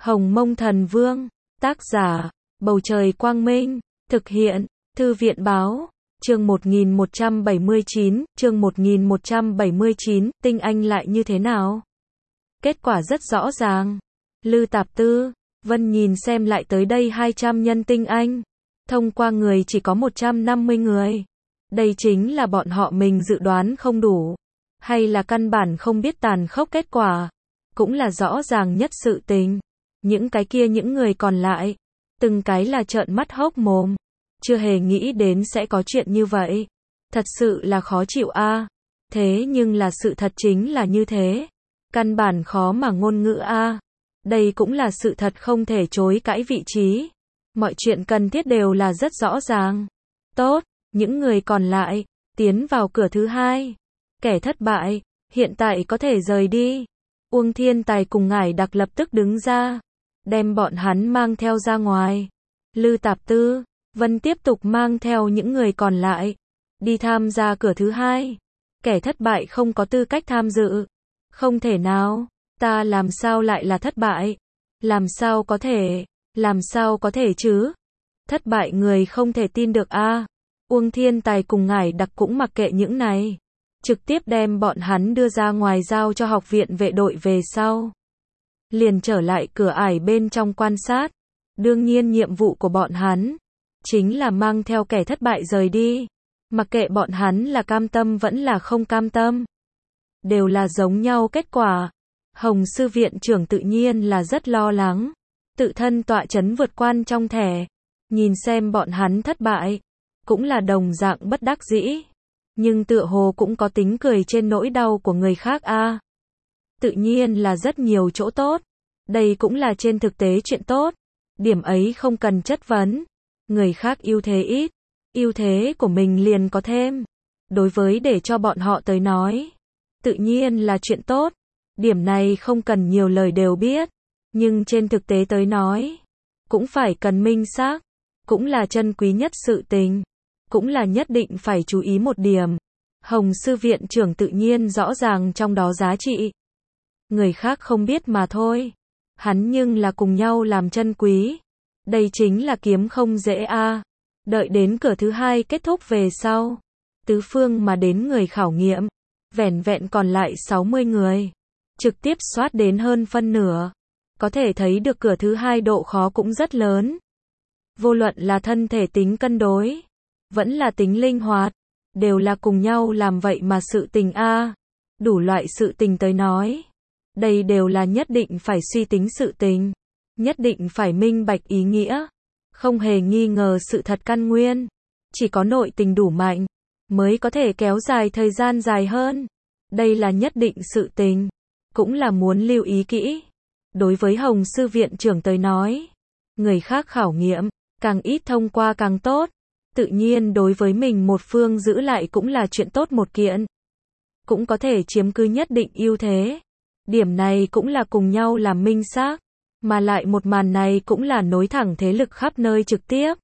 Hồng Mông Thần Vương, tác giả, Bầu Trời Quang Minh, thực hiện, Thư viện Báo, chương 1179, tinh anh lại như thế nào? Kết quả rất rõ ràng. Lư Tạp Tư, Vân nhìn xem lại tới đây 200 nhân tinh anh. Thông qua người chỉ có 150 người. Đây chính là bọn họ mình dự đoán không đủ. Hay là căn bản không biết tàn khốc kết quả. Cũng là rõ ràng nhất sự tình. Những cái kia những người còn lại. Từng cái là trợn mắt hốc mồm. Chưa hề nghĩ đến sẽ có chuyện như vậy. Thật sự là khó chịu a. Thế nhưng là sự thật chính là như thế. Căn bản khó mà ngôn ngữ a. Đây cũng là sự thật không thể chối cãi vị trí. Mọi chuyện cần thiết đều là rất rõ ràng. Tốt, những người còn lại, tiến vào cửa thứ hai. Kẻ thất bại, hiện tại có thể rời đi. Uông Thiên Tài cùng Ngải Đặc lập tức đứng ra. Đem bọn hắn mang theo ra ngoài. Lư Tạp Tư, Vân tiếp tục mang theo những người còn lại. Đi tham gia cửa thứ hai. Kẻ thất bại không có tư cách tham dự. Không thể nào, ta làm sao lại là thất bại? Làm sao có thể chứ? Thất bại người không thể tin được a. Uông Thiên Tài cùng Ngải Đặc cũng mặc kệ những này. Trực tiếp đem bọn hắn đưa ra ngoài giao cho học viện vệ đội về sau. Liền trở lại cửa ải bên trong quan sát. Đương nhiên nhiệm vụ của bọn hắn chính là mang theo kẻ thất bại rời đi. Mặc kệ bọn hắn là cam tâm vẫn là không cam tâm. Đều là giống nhau kết quả. Hồng sư viện trưởng tự nhiên là rất lo lắng. Tự thân tọa chấn vượt quan trong thẻ. Nhìn xem bọn hắn thất bại. Cũng là đồng dạng bất đắc dĩ. Nhưng tựa hồ cũng có tính cười trên nỗi đau của người khác a. Tự nhiên là rất nhiều chỗ tốt. Đây cũng là trên thực tế chuyện tốt. Điểm ấy không cần chất vấn. Người khác ưu thế ít. Ưu thế của mình liền có thêm. Đối với để cho bọn họ tới nói. Tự nhiên là chuyện tốt. Điểm này không cần nhiều lời đều biết. Nhưng trên thực tế tới nói. Cũng phải cần minh xác. Cũng là chân quý nhất sự tình. Cũng là nhất định phải chú ý một điểm. Hồng sư viện trưởng tự nhiên rõ ràng trong đó giá trị. Người khác không biết mà thôi. Hắn nhưng là cùng nhau làm chân quý. Đây chính là kiếm không dễ a. Đợi đến cửa thứ hai kết thúc về sau. Tứ phương mà đến người khảo nghiệm. Vẻn vẹn còn lại 60 người. Trực tiếp soát đến hơn phân nửa. Có thể thấy được cửa thứ hai độ khó cũng rất lớn. Vô luận là thân thể tính cân đối. Vẫn là tính linh hoạt. Đều là cùng nhau làm vậy mà sự tình a. Đủ loại sự tình tới nói. Đây đều là nhất định phải suy tính sự tình. Nhất định phải minh bạch ý nghĩa. Không hề nghi ngờ sự thật căn nguyên. Chỉ có nội tình đủ mạnh. Mới có thể kéo dài thời gian dài hơn. Đây là nhất định sự tình. Cũng là muốn lưu ý kỹ. Đối với Hồng sư viện trưởng tới nói. Người khác khảo nghiệm. Càng ít thông qua càng tốt. Tự nhiên đối với mình một phương giữ lại cũng là chuyện tốt một kiện. Cũng có thể chiếm cứ nhất định ưu thế. Điểm này cũng là cùng nhau làm minh xác. Mà lại một màn này cũng là nối thẳng thế lực khắp nơi trực tiếp.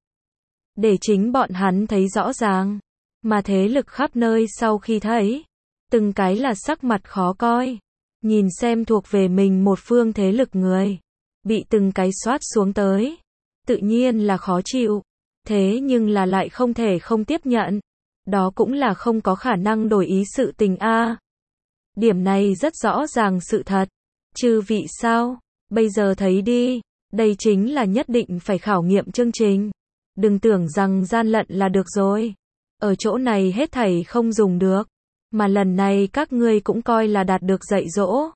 Để chính bọn hắn thấy rõ ràng. Mà thế lực khắp nơi sau khi thấy. Từng cái là sắc mặt khó coi. Nhìn xem thuộc về mình một phương thế lực người. Bị từng cái soát xuống tới. Tự nhiên là khó chịu. Thế nhưng là lại không thể không tiếp nhận. Đó cũng là không có khả năng đổi ý sự tình a. Điểm này rất rõ ràng sự thật. Chư vị sao? Bây giờ thấy đi. Đây chính là nhất định phải khảo nghiệm chương trình. Đừng tưởng rằng gian lận là được rồi. Ở chỗ này hết thảy không dùng được. Mà lần này các ngươi cũng coi là đạt được dạy dỗ.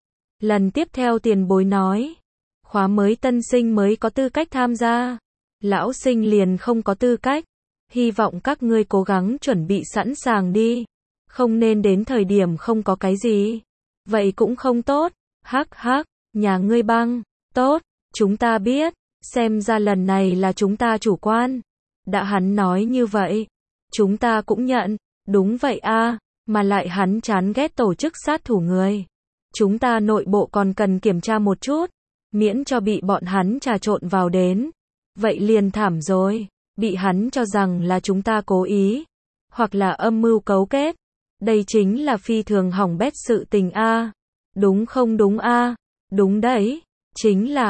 Lần tiếp theo tiền bối nói. Khóa mới tân sinh mới có tư cách tham gia. Lão sinh liền không có tư cách. Hy vọng các ngươi cố gắng chuẩn bị sẵn sàng đi. Không nên đến thời điểm không có cái gì. Vậy cũng không tốt. Hắc hắc, nhà ngươi băng. Tốt, chúng ta biết. Xem ra lần này là chúng ta chủ quan. Đã hắn nói như vậy. Chúng ta cũng nhận. Đúng vậy a. Mà lại hắn chán ghét tổ chức sát thủ người. Chúng ta nội bộ còn cần kiểm tra một chút. Miễn cho bị bọn hắn trà trộn vào đến. Vậy liền thảm rồi. Bị hắn cho rằng là chúng ta cố ý. Hoặc là âm mưu cấu kết. Đây chính là phi thường hỏng bét sự tình a. Đúng không đúng a? Đúng đấy. Chính là,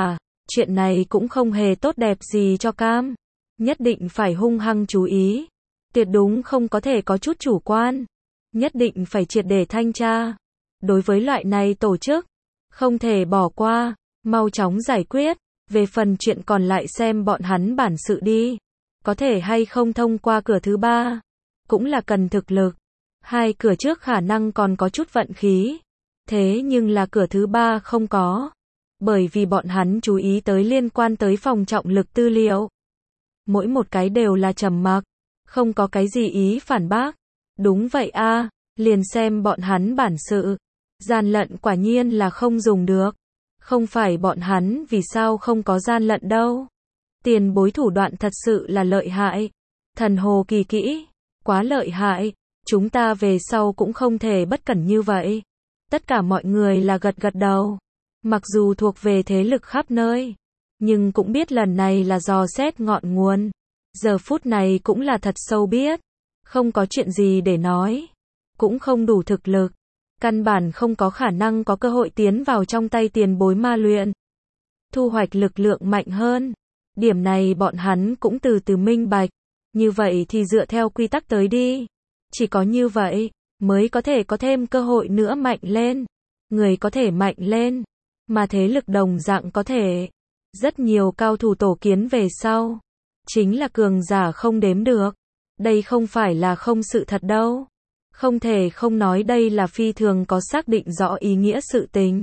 Chuyện này cũng không hề tốt đẹp gì cho Cam. Nhất định phải hung hăng chú ý. Tuyệt đúng không có thể có chút chủ quan. Nhất định phải triệt để thanh tra. Đối với loại này tổ chức, không thể bỏ qua, mau chóng giải quyết. Về phần chuyện còn lại xem bọn hắn bản sự đi. Có thể hay không thông qua cửa thứ ba, cũng là cần thực lực. Hai cửa trước khả năng còn có chút vận khí. Thế nhưng là cửa thứ ba không có. Bởi vì bọn hắn chú ý tới liên quan tới phòng trọng lực tư liệu. Mỗi một cái đều là trầm mặc, không có cái gì ý phản bác. Đúng vậy a, liền xem bọn hắn bản sự. Gian lận quả nhiên là không dùng được. Không phải bọn hắn vì sao không có gian lận đâu. Tiền bối thủ đoạn thật sự là lợi hại. Thần hồ kỳ kỹ, quá lợi hại. Chúng ta về sau cũng không thể bất cẩn như vậy. Tất cả mọi người là gật gật đầu. Mặc dù thuộc về thế lực khắp nơi, nhưng cũng biết lần này là dò xét ngọn nguồn. Giờ phút này cũng là thật sâu biết. Không có chuyện gì để nói. Cũng không đủ thực lực. Căn bản không có khả năng có cơ hội tiến vào trong tay tiền bối ma luyện. Thu hoạch lực lượng mạnh hơn. Điểm này bọn hắn cũng từ từ minh bạch. Như vậy thì dựa theo quy tắc tới đi. Chỉ có như vậy, mới có thể có thêm cơ hội nữa mạnh lên. Người có thể mạnh lên, mà thế lực đồng dạng có thể. Rất nhiều cao thủ tổ kiến về sau. Chính là cường giả không đếm được. Đây không phải là không sự thật đâu. Không thể không nói đây là phi thường có xác định rõ ý nghĩa sự tình.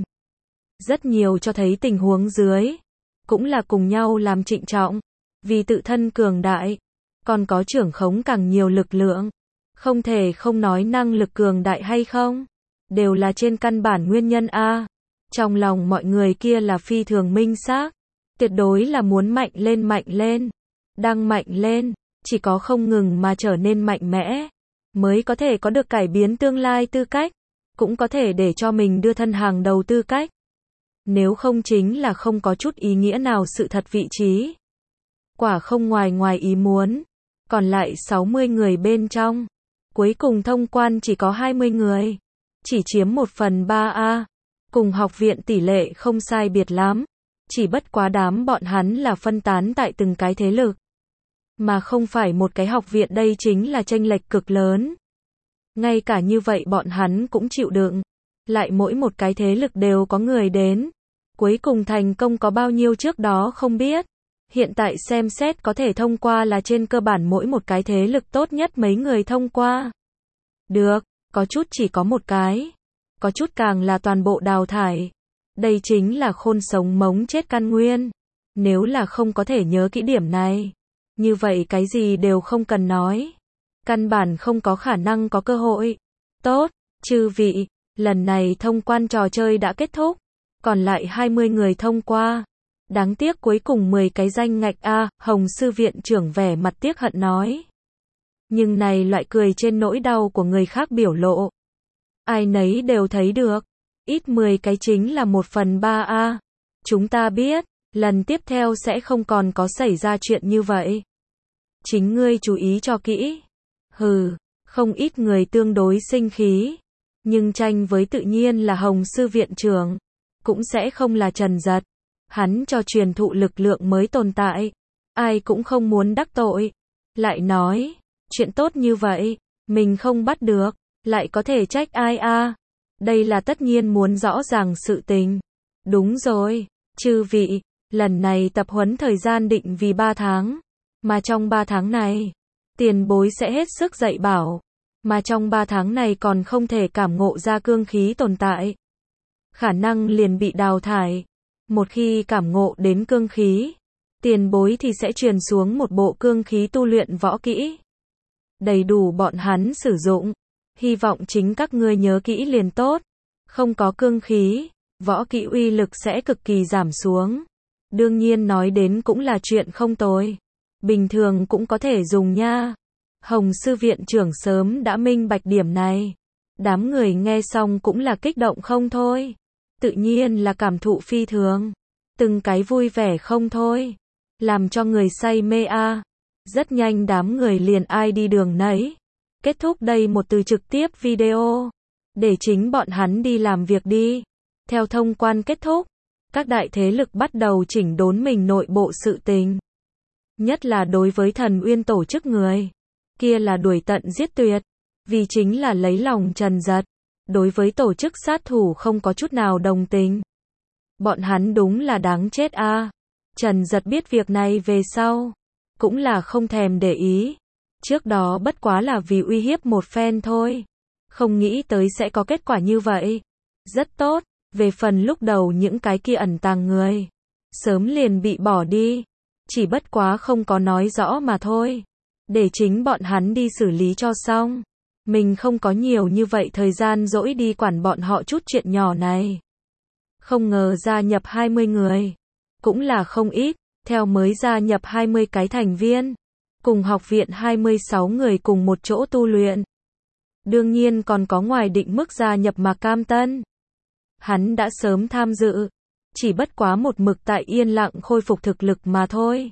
Rất nhiều cho thấy tình huống dưới. Cũng là cùng nhau làm trịnh trọng. Vì tự thân cường đại. Còn có trưởng khống càng nhiều lực lượng. Không thể không nói năng lực cường đại hay không. Đều là trên căn bản nguyên nhân A. Trong lòng mọi người kia là phi thường minh xác. Tuyệt đối là muốn mạnh lên. Đang mạnh lên. Chỉ có không ngừng mà trở nên mạnh mẽ. Mới có thể có được cải biến tương lai tư cách. Cũng có thể để cho mình đưa thân hàng đầu tư cách. Nếu không chính là không có chút ý nghĩa nào sự thật vị trí. Quả không ngoài ý muốn. Còn lại 60 người bên trong. Cuối cùng thông quan chỉ có 20 người. Chỉ chiếm 1/3A. Cùng học viện tỷ lệ không sai biệt lắm. Chỉ bất quá đám bọn hắn là phân tán tại từng cái thế lực. Mà không phải một cái học viện, đây chính là chênh lệch cực lớn. Ngay cả như vậy bọn hắn cũng chịu đựng. Lại mỗi một cái thế lực đều có người đến. Cuối cùng thành công có bao nhiêu trước đó không biết. Hiện tại xem xét có thể thông qua là trên cơ bản mỗi một cái thế lực tốt nhất mấy người thông qua. Được, có chút chỉ có một cái. Có chút càng là toàn bộ đào thải. Đây chính là khôn sống mống chết căn nguyên. Nếu là không có thể nhớ kỹ điểm này, như vậy cái gì đều không cần nói. Căn bản không có khả năng có cơ hội. Tốt, chư vị, lần này thông quan trò chơi đã kết thúc. Còn lại 20 người thông qua. Đáng tiếc cuối cùng 10 cái danh ngạch A, Hồng sư viện trưởng vẻ mặt tiếc hận nói. Nhưng này loại cười trên nỗi đau của người khác biểu lộ. Ai nấy đều thấy được. Ít 10 cái chính là 1/3A. Chúng ta biết, lần tiếp theo sẽ không còn có xảy ra chuyện như vậy. Chính ngươi chú ý cho kỹ. Hừ, không ít người tương đối sinh khí. Nhưng tranh với tự nhiên là Hồng sư viện trưởng. Cũng sẽ không là Trần Giật. Hắn cho truyền thụ lực lượng mới tồn tại. Ai cũng không muốn đắc tội. Lại nói, chuyện tốt như vậy, mình không bắt được, lại có thể trách ai a? Đây là tất nhiên muốn rõ ràng sự tình. Đúng rồi, chư vị, lần này tập huấn thời gian định vì 3 tháng. Mà trong 3 tháng này, tiền bối sẽ hết sức dạy bảo. Mà trong 3 tháng này còn không thể cảm ngộ ra cương khí tồn tại. Khả năng liền bị đào thải. Một khi cảm ngộ đến cương khí, tiền bối thì sẽ truyền xuống một bộ cương khí tu luyện võ kỹ. Đầy đủ bọn hắn sử dụng. Hy vọng chính các ngươi nhớ kỹ liền tốt. Không có cương khí, võ kỹ uy lực sẽ cực kỳ giảm xuống. Đương nhiên nói đến cũng là chuyện không tồi. Bình thường cũng có thể dùng nha. Hồng sư viện trưởng sớm đã minh bạch điểm này. Đám người nghe xong cũng là kích động không thôi. Tự nhiên là cảm thụ phi thường. Từng cái vui vẻ không thôi. Làm cho người say mê a. Rất nhanh đám người liền ai đi đường nấy. Kết thúc đây một từ trực tiếp video. Để chính bọn hắn đi làm việc đi. Theo thông quan kết thúc, các đại thế lực bắt đầu chỉnh đốn mình nội bộ sự tình. Nhất là đối với Thần Uyên tổ chức người, kia là đuổi tận giết tuyệt, vì chính là lấy lòng Trần Dật. Đối với tổ chức sát thủ không có chút nào đồng tình. Bọn hắn đúng là đáng chết a. Trần Dật biết việc này về sau, cũng là không thèm để ý. Trước đó bất quá là vì uy hiếp một phen thôi. Không nghĩ tới sẽ có kết quả như vậy. Rất tốt, về phần lúc đầu những cái kia ẩn tàng người, sớm liền bị bỏ đi. Chỉ bất quá không có nói rõ mà thôi. Để chính bọn hắn đi xử lý cho xong. Mình không có nhiều như vậy thời gian rỗi đi quản bọn họ chút chuyện nhỏ này. Không ngờ gia nhập 20 người. Cũng là không ít, theo mới gia nhập 20 cái thành viên. Cùng học viện 26 người cùng một chỗ tu luyện. Đương nhiên còn có ngoài định mức gia nhập Mạc Cam Tân. Hắn đã sớm tham dự. Chỉ bất quá một mực tại yên lặng khôi phục thực lực mà thôi.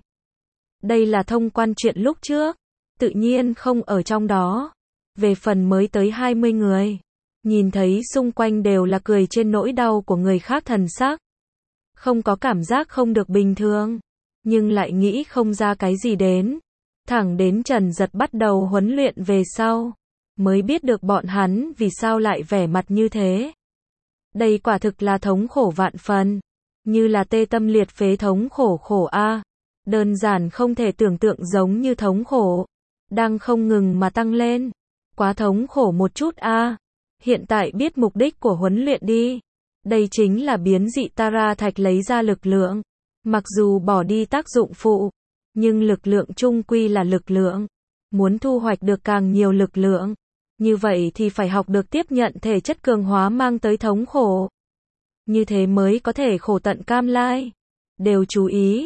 Đây là thông quan chuyện lúc trước. Tự nhiên không ở trong đó. Về phần mới tới 20 người. Nhìn thấy xung quanh đều là cười trên nỗi đau của người khác thần sắc. Không có cảm giác không được bình thường. Nhưng lại nghĩ không ra cái gì đến. Thẳng đến Trần Dật bắt đầu huấn luyện về sau. Mới biết được bọn hắn vì sao lại vẻ mặt như thế. Đây quả thực là thống khổ vạn phần. Như là tê tâm liệt phế thống khổ a. Đơn giản không thể tưởng tượng giống như thống khổ. Đang không ngừng mà tăng lên. Quá thống khổ một chút a. Hiện tại biết mục đích của huấn luyện đi. Đây chính là biến dị Tara thạch lấy ra lực lượng. Mặc dù bỏ đi tác dụng phụ, nhưng lực lượng chung quy là lực lượng. Muốn thu hoạch được càng nhiều lực lượng, như vậy thì phải học được tiếp nhận thể chất cường hóa mang tới thống khổ. Như thế mới có thể khổ tận cam lai. Đều chú ý,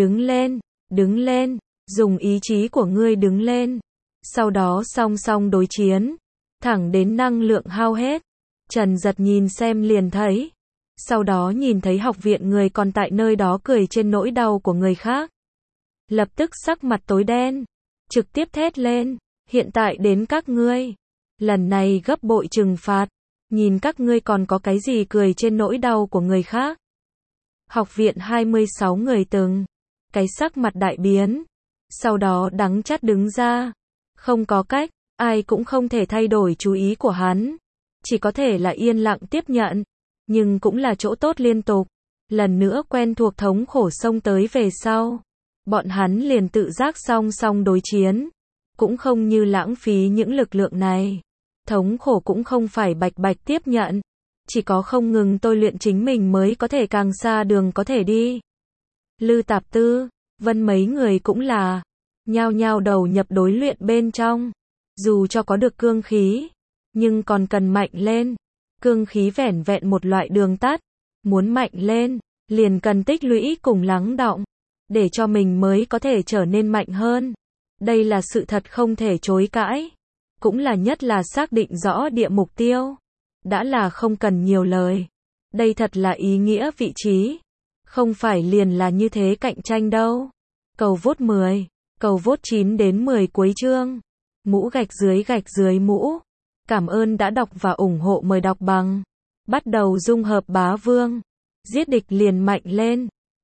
đứng lên, dùng ý chí của ngươi đứng lên. Sau đó song song đối chiến, thẳng đến năng lượng hao hết. Trần Dật nhìn xem liền thấy. Sau đó nhìn thấy học viện người còn tại nơi đó cười trên nỗi đau của người khác. Lập tức sắc mặt tối đen. Trực tiếp thét lên. Hiện tại đến các ngươi. Lần này gấp bội trừng phạt. Nhìn các ngươi còn có cái gì cười trên nỗi đau của người khác. Học viện 26 người từng. Cái sắc mặt đại biến. Sau đó đắng chát đứng ra. Không có cách. Ai cũng không thể thay đổi chú ý của hắn. Chỉ có thể là yên lặng tiếp nhận. Nhưng cũng là chỗ tốt liên tục. Lần nữa quen thuộc thống khổ xông tới về sau. Bọn hắn liền tự giác song song đối chiến. Cũng không như lãng phí những lực lượng này. Thống khổ cũng không phải bạch bạch tiếp nhận. Chỉ có không ngừng tôi luyện chính mình mới có thể càng xa đường có thể đi. Lư Tạp Tư, Vân mấy người cũng là nhao nhao đầu nhập đối luyện bên trong. Dù cho có được cương khí, nhưng còn cần mạnh lên. Cương khí vẻn vẹn một loại đường tắt. Muốn mạnh lên, liền cần tích lũy cùng lắng đọng. Để cho mình mới có thể trở nên mạnh hơn. Đây là sự thật không thể chối cãi. Cũng là nhất là xác định rõ địa mục tiêu. Đã là không cần nhiều lời. Đây thật là ý nghĩa vị trí. Không phải liền là như thế cạnh tranh đâu. Cầu vote 10. Cầu vote 9 đến 10 cuối chương. Mũ gạch dưới mũ. Cảm ơn đã đọc và ủng hộ, mời đọc bằng. Bắt đầu dung hợp bá vương. Giết địch liền mạnh lên.